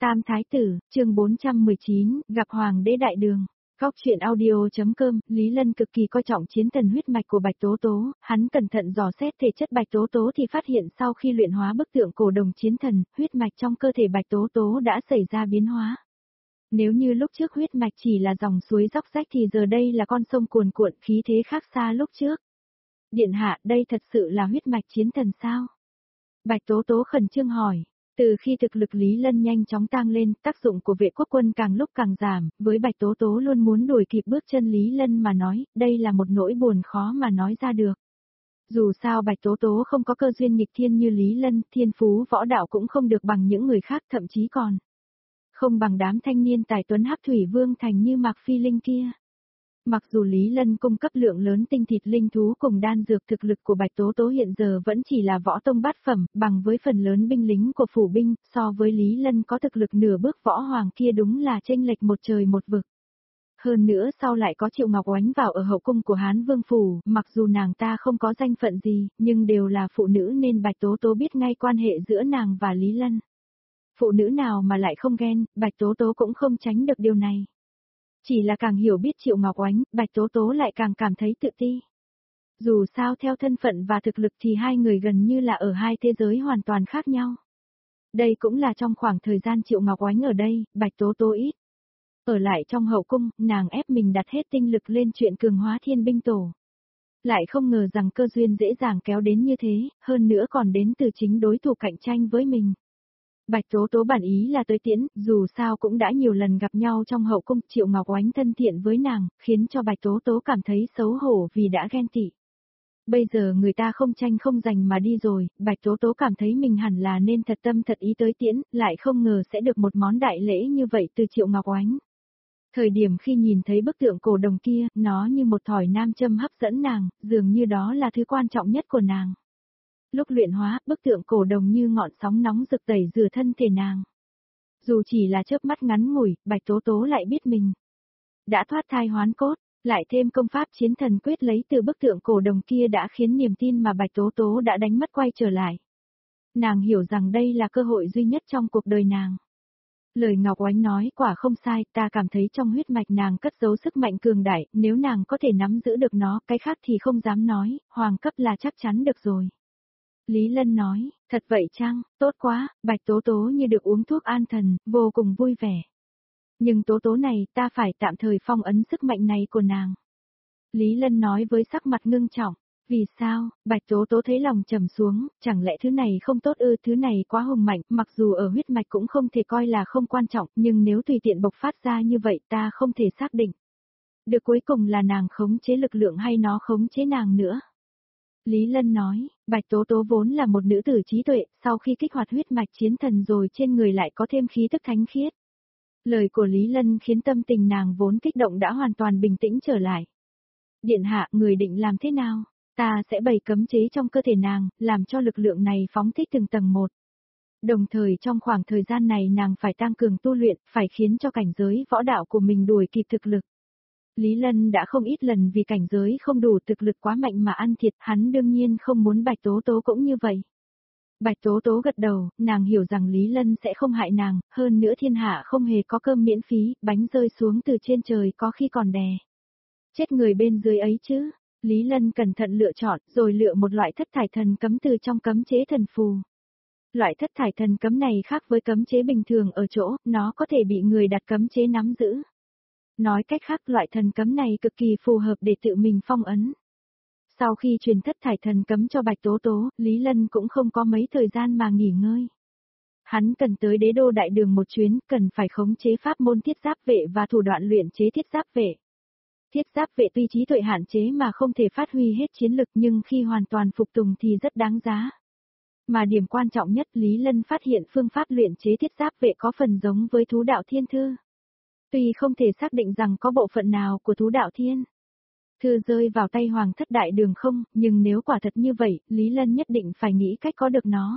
Tam Thái Tử, chương 419, gặp Hoàng đế Đại Đường. Góc truyện audio.com, Lý Lân cực kỳ coi trọng chiến thần huyết mạch của Bạch Tố Tố, hắn cẩn thận dò xét thể chất Bạch Tố Tố thì phát hiện sau khi luyện hóa bức tượng cổ đồng chiến thần, huyết mạch trong cơ thể Bạch Tố Tố đã xảy ra biến hóa. Nếu như lúc trước huyết mạch chỉ là dòng suối róc rách thì giờ đây là con sông cuồn cuộn, khí thế khác xa lúc trước. Điện hạ, đây thật sự là huyết mạch chiến thần sao? Bạch Tố Tố khẩn trương hỏi. Từ khi thực lực Lý Lân nhanh chóng tăng lên, tác dụng của vệ quốc quân càng lúc càng giảm, với Bạch Tố Tố luôn muốn đuổi kịp bước chân Lý Lân mà nói, đây là một nỗi buồn khó mà nói ra được. Dù sao Bạch Tố Tố không có cơ duyên nghịch thiên như Lý Lân, thiên phú võ đạo cũng không được bằng những người khác, thậm chí còn không bằng đám thanh niên tài tuấn Hắc Thủy Vương Thành như Mạc Phi Linh kia. Mặc dù Lý Lân cung cấp lượng lớn tinh thịt linh thú cùng đan dược, thực lực của Bạch Tố Tố hiện giờ vẫn chỉ là võ tông bát phẩm, bằng với phần lớn binh lính của phủ binh, so với Lý Lân có thực lực nửa bước võ hoàng kia đúng là chênh lệch một trời một vực. Hơn nữa sau lại có Triệu Ngọc Oánh vào ở hậu cung của Hán Vương phủ, mặc dù nàng ta không có danh phận gì, nhưng đều là phụ nữ nên Bạch Tố Tố biết ngay quan hệ giữa nàng và Lý Lân. Phụ nữ nào mà lại không ghen, Bạch Tố Tố cũng không tránh được điều này. Chỉ là càng hiểu biết Triệu Ngọc Oánh, Bạch Tố Tố lại càng cảm thấy tự ti. Dù sao theo thân phận và thực lực thì hai người gần như là ở hai thế giới hoàn toàn khác nhau. Đây cũng là trong khoảng thời gian Triệu Ngọc Oánh ở đây, Bạch Tố Tố ít. Ở lại trong hậu cung, nàng ép mình đặt hết tinh lực lên chuyện cường hóa thiên binh tổ. Lại không ngờ rằng cơ duyên dễ dàng kéo đến như thế, hơn nữa còn đến từ chính đối thủ cạnh tranh với mình. Bạch Tố Tố bản ý là tới tiễn, dù sao cũng đã nhiều lần gặp nhau trong hậu cung, Triệu Ngọc Oánh thân thiện với nàng, khiến cho Bạch Tố Tố cảm thấy xấu hổ vì đã ghen tị. Bây giờ người ta không tranh không giành mà đi rồi, Bạch Tố Tố cảm thấy mình hẳn là nên thật tâm thật ý tới tiễn, lại không ngờ sẽ được một món đại lễ như vậy từ Triệu Ngọc Oánh. Thời điểm khi nhìn thấy bức tượng cổ đồng kia, nó như một thỏi nam châm hấp dẫn nàng, dường như đó là thứ quan trọng nhất của nàng. Lúc luyện hóa, bức tượng cổ đồng như ngọn sóng nóng rực tẩy rửa thân thể nàng. Dù chỉ là chớp mắt ngắn ngủi, Bạch Tố Tố lại biết mình đã thoát thai hoán cốt, lại thêm công pháp chiến thần quyết lấy từ bức tượng cổ đồng kia đã khiến niềm tin mà Bạch Tố Tố đã đánh mất quay trở lại. Nàng hiểu rằng đây là cơ hội duy nhất trong cuộc đời nàng. Lời Ngọc Oánh nói quả không sai, ta cảm thấy trong huyết mạch nàng cất giấu sức mạnh cường đại, nếu nàng có thể nắm giữ được nó, cái khác thì không dám nói, hoàng cấp là chắc chắn được rồi. Lý Lân nói, thật vậy chăng, tốt quá, Bạch Tố Tố như được uống thuốc an thần, vô cùng vui vẻ. Nhưng Tố Tố này, ta phải tạm thời phong ấn sức mạnh này của nàng. Lý Lân nói với sắc mặt ngưng trọng, vì sao, Bạch Tố Tố thấy lòng trầm xuống, chẳng lẽ thứ này không tốt ư, thứ này quá hùng mạnh, mặc dù ở huyết mạch cũng không thể coi là không quan trọng, nhưng nếu tùy tiện bộc phát ra như vậy ta không thể xác định. Được cuối cùng là nàng khống chế lực lượng hay nó khống chế nàng nữa. Lý Lân nói, Bạch Tố Tố vốn là một nữ tử trí tuệ, sau khi kích hoạt huyết mạch chiến thần rồi trên người lại có thêm khí tức thánh khiết. Lời của Lý Lân khiến tâm tình nàng vốn kích động đã hoàn toàn bình tĩnh trở lại. Điện hạ, người định làm thế nào? Ta sẽ bày cấm chế trong cơ thể nàng, làm cho lực lượng này phóng thích từng tầng một. Đồng thời trong khoảng thời gian này nàng phải tăng cường tu luyện, phải khiến cho cảnh giới võ đạo của mình đuổi kịp thực lực. Lý Lân đã không ít lần vì cảnh giới không đủ thực lực quá mạnh mà ăn thiệt, hắn đương nhiên không muốn Bạch Tố Tố cũng như vậy. Bạch Tố Tố gật đầu, nàng hiểu rằng Lý Lân sẽ không hại nàng, hơn nữa thiên hạ không hề có cơm miễn phí, bánh rơi xuống từ trên trời có khi còn đè chết người bên dưới ấy chứ. Lý Lân cẩn thận lựa chọn, rồi lựa một loại thất thải thần cấm từ trong cấm chế thần phù. Loại thất thải thần cấm này khác với cấm chế bình thường ở chỗ, nó có thể bị người đặt cấm chế nắm giữ. Nói cách khác, loại thần cấm này cực kỳ phù hợp để tự mình phong ấn. Sau khi truyền thất thải thần cấm cho Bạch Tố Tố, Lý Lân cũng không có mấy thời gian mà nghỉ ngơi. Hắn cần tới đế đô đại đường một chuyến, cần phải khống chế pháp môn thiết giáp vệ và thủ đoạn luyện chế thiết giáp vệ. Thiết giáp vệ tuy trí tuệ hạn chế mà không thể phát huy hết chiến lực, nhưng khi hoàn toàn phục tùng thì rất đáng giá. Mà điểm quan trọng nhất, Lý Lân phát hiện phương pháp luyện chế thiết giáp vệ có phần giống với thú đạo thiên thư. Tuy không thể xác định rằng có bộ phận nào của thú đạo thiên thư rơi vào tay Hoàng thất Đại Đường không, nhưng nếu quả thật như vậy, Lý Lân nhất định phải nghĩ cách có được nó.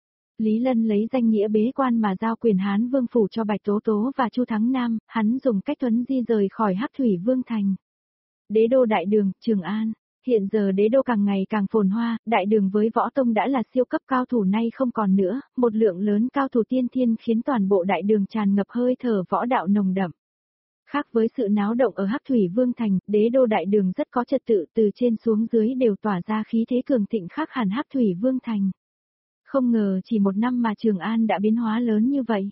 Lý Lân lấy danh nghĩa bế quan mà giao quyền Hán Vương phủ cho Bạch Tố Tố và Chu Thắng Nam, hắn dùng cách thuấn di rời khỏi Hắc Thủy Vương thành. Đế đô Đại Đường, Trường An. Hiện giờ đế đô càng ngày càng phồn hoa, đại đường với võ tông đã là siêu cấp cao thủ nay không còn nữa, một lượng lớn cao thủ tiên thiên khiến toàn bộ đại đường tràn ngập hơi thở võ đạo nồng đậm. Khác với sự náo động ở Hắc Thủy Vương Thành, đế đô đại đường rất có trật tự, từ trên xuống dưới đều tỏa ra khí thế cường thịnh khác hẳn Hắc Thủy Vương Thành. Không ngờ chỉ một năm mà Trường An đã biến hóa lớn như vậy.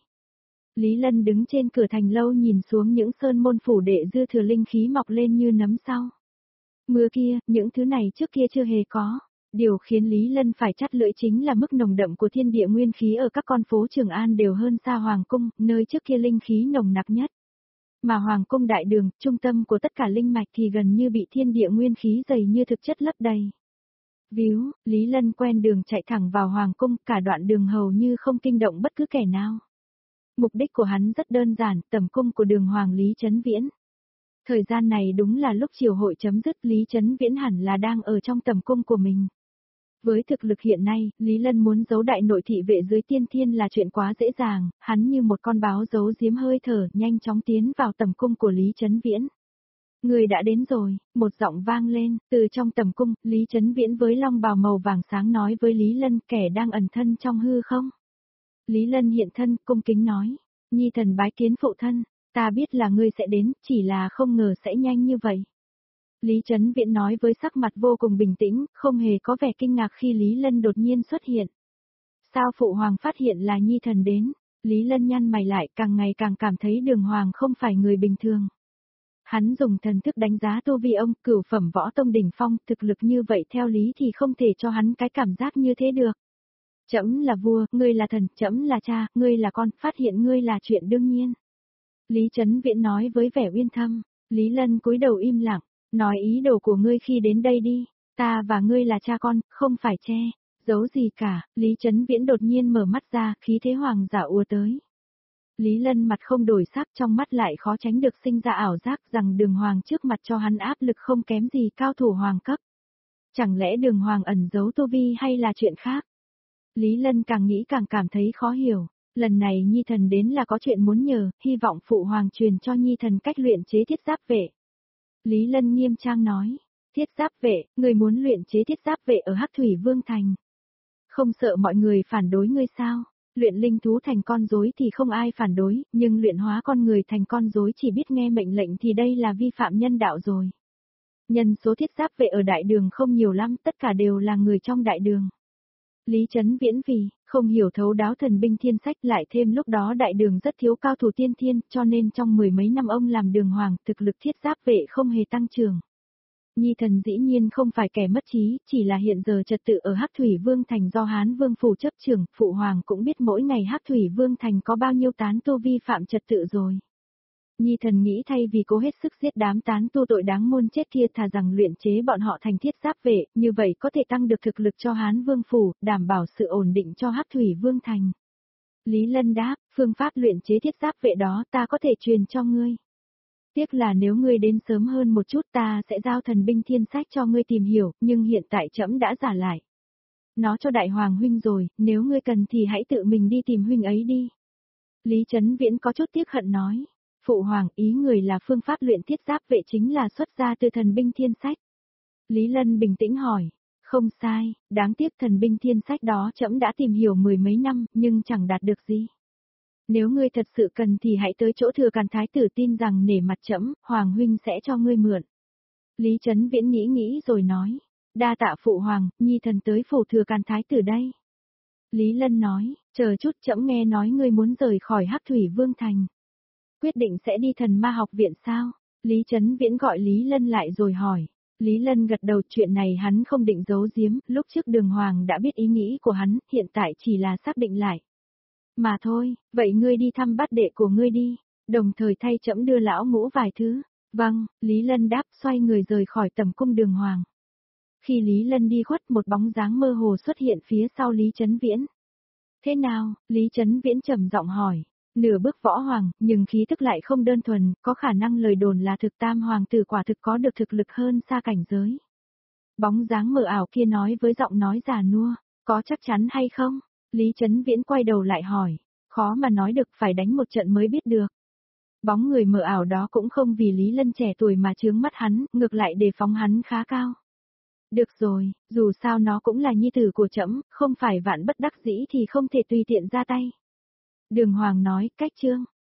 Lý Lân đứng trên cửa thành lâu nhìn xuống những sơn môn phủ đệ dư thừa linh khí mọc lên như nấm sau. Mưa kia, những thứ này trước kia chưa hề có. Điều khiến Lý Lân phải chắt lưỡi chính là mức nồng đậm của thiên địa nguyên khí ở các con phố Trường An đều hơn xa Hoàng Cung, nơi trước kia linh khí nồng nặc nhất. Mà Hoàng Cung đại đường, trung tâm của tất cả linh mạch thì gần như bị thiên địa nguyên khí dày như thực chất lấp đầy. Víu, Lý Lân quen đường chạy thẳng vào Hoàng Cung, cả đoạn đường hầu như không kinh động bất cứ kẻ nào. Mục đích của hắn rất đơn giản, tầm cung của đường Hoàng Lý Chấn Viễn. Thời gian này đúng là lúc triều hội chấm dứt, Lý Chấn Viễn hẳn là đang ở trong tầm cung của mình. Với thực lực hiện nay, Lý Lân muốn giấu đại nội thị vệ dưới tiên thiên là chuyện quá dễ dàng, hắn như một con báo giấu giếm hơi thở, nhanh chóng tiến vào tầm cung của Lý Chấn Viễn. Người đã đến rồi, một giọng vang lên, từ trong tầm cung, Lý Chấn Viễn với long bào màu vàng sáng nói với Lý Lân, kẻ đang ẩn thân trong hư không. Lý Lân hiện thân, cung kính nói, nhi thần bái kiến phụ thân, ta biết là ngươi sẽ đến, chỉ là không ngờ sẽ nhanh như vậy. Lý Chấn Viễn nói với sắc mặt vô cùng bình tĩnh, không hề có vẻ kinh ngạc khi Lý Lân đột nhiên xuất hiện. Sao phụ hoàng phát hiện là nhi thần đến? Lý Lân nhăn mày lại, càng ngày càng cảm thấy đường hoàng không phải người bình thường. Hắn dùng thần thức đánh giá tu vi ông, cửu phẩm võ tông đỉnh phong, thực lực như vậy theo lý thì không thể cho hắn cái cảm giác như thế được. Trẫm là vua, ngươi là thần, trẫm là cha, ngươi là con, phát hiện ngươi là chuyện đương nhiên. Lý Chấn Viễn nói với vẻ uyên thâm. Lý Lân cúi đầu im lặng, nói ý đồ của ngươi khi đến đây đi, ta và ngươi là cha con, không phải che, giấu gì cả. Lý Chấn Viễn đột nhiên mở mắt ra, khí thế hoàng giả ùa tới. Lý Lân mặt không đổi sắc, trong mắt lại khó tránh được sinh ra ảo giác rằng đường hoàng trước mặt cho hắn áp lực không kém gì cao thủ hoàng cấp. Chẳng lẽ đường hoàng ẩn giấu tu vi hay là chuyện khác? Lý Lân càng nghĩ càng cảm thấy khó hiểu. Lần này nhi thần đến là có chuyện muốn nhờ, hy vọng phụ hoàng truyền cho nhi thần cách luyện chế thiết giáp vệ. Lý Lân nghiêm trang nói, thiết giáp vệ, người muốn luyện chế thiết giáp vệ ở Hắc Thủy Vương Thành. Không sợ mọi người phản đối ngươi sao? Luyện linh thú thành con rối thì không ai phản đối, nhưng luyện hóa con người thành con rối chỉ biết nghe mệnh lệnh thì đây là vi phạm nhân đạo rồi. Nhân số thiết giáp vệ ở đại đường không nhiều lắm, tất cả đều là người trong đại đường. Lý Chấn Viễn vì không hiểu thấu đáo thần binh thiên sách, lại thêm lúc đó đại đường rất thiếu cao thủ tiên thiên, cho nên trong mười mấy năm ông làm đường hoàng, thực lực thiết giáp vệ không hề tăng trưởng. Nhi thần dĩ nhiên không phải kẻ mất trí, chỉ là hiện giờ trật tự ở Hắc Thủy Vương Thành do Hán Vương phủ chấp trưởng, phụ hoàng cũng biết mỗi ngày Hắc Thủy Vương Thành có bao nhiêu tán tu vi phạm trật tự rồi. Nhi thần nghĩ thay vì cố hết sức giết đám tán tu tội đáng muôn chết kia, thà rằng luyện chế bọn họ thành thiết giáp vệ, như vậy có thể tăng được thực lực cho Hán Vương phủ, đảm bảo sự ổn định cho Hắc Thủy Vương Thành. Lý Lân đáp, phương pháp luyện chế thiết giáp vệ đó ta có thể truyền cho ngươi. Tiếc là nếu ngươi đến sớm hơn một chút ta sẽ giao thần binh thiên sách cho ngươi tìm hiểu, nhưng hiện tại trẫm đã giả lại. Nó cho đại hoàng huynh rồi, nếu ngươi cần thì hãy tự mình đi tìm huynh ấy đi. Lý Chấn Viễn có chút tiếc hận nói. Phụ hoàng, ý người là phương pháp luyện thiết giáp vệ chính là xuất ra từ thần binh thiên sách. Lý Lân bình tĩnh hỏi. Không sai, đáng tiếc thần binh thiên sách đó trẫm đã tìm hiểu mười mấy năm, nhưng chẳng đạt được gì. Nếu ngươi thật sự cần thì hãy tới chỗ Thừa Càn Thái tử, tin rằng nể mặt trẫm, hoàng huynh sẽ cho ngươi mượn. Lý Chấn Viễn nghĩ rồi nói. Đa tạ phụ hoàng, nhi thần tới phủ Thừa Càn Thái tử đây. Lý Lân nói, chờ chút, trẫm nghe nói ngươi muốn rời khỏi Hắc Thủy Vương Thành. Quyết định sẽ đi Thần Ma học viện sao? Lý Chấn Viễn gọi Lý Lân lại rồi hỏi. Lý Lân gật đầu, chuyện này hắn không định giấu giếm, lúc trước đường hoàng đã biết ý nghĩ của hắn, hiện tại chỉ là xác định lại. Mà thôi, vậy ngươi đi thăm bát đệ của ngươi đi, đồng thời thay trẫm đưa lão ngũ vài thứ. Vâng, Lý Lân đáp, xoay người rời khỏi tầm cung đường hoàng. Khi Lý Lân đi khuất, một bóng dáng mơ hồ xuất hiện phía sau Lý Chấn Viễn. Thế nào? Lý Chấn Viễn trầm giọng hỏi. Nửa bước võ hoàng, nhưng khí tức lại không đơn thuần, có khả năng lời đồn là thực tam hoàng tử quả thực có được thực lực hơn xa cảnh giới. Bóng dáng mờ ảo kia nói với giọng nói già nua, có chắc chắn hay không? Lý Chấn Viễn quay đầu lại hỏi, khó mà nói được, phải đánh một trận mới biết được. Bóng người mờ ảo đó cũng không vì Lý Lân trẻ tuổi mà chướng mắt hắn, ngược lại đề phóng hắn khá cao. Được rồi, dù sao nó cũng là nhi tử của trẫm, không phải vạn bất đắc dĩ thì không thể tùy tiện ra tay. Đường Hoàng nói, cách chương.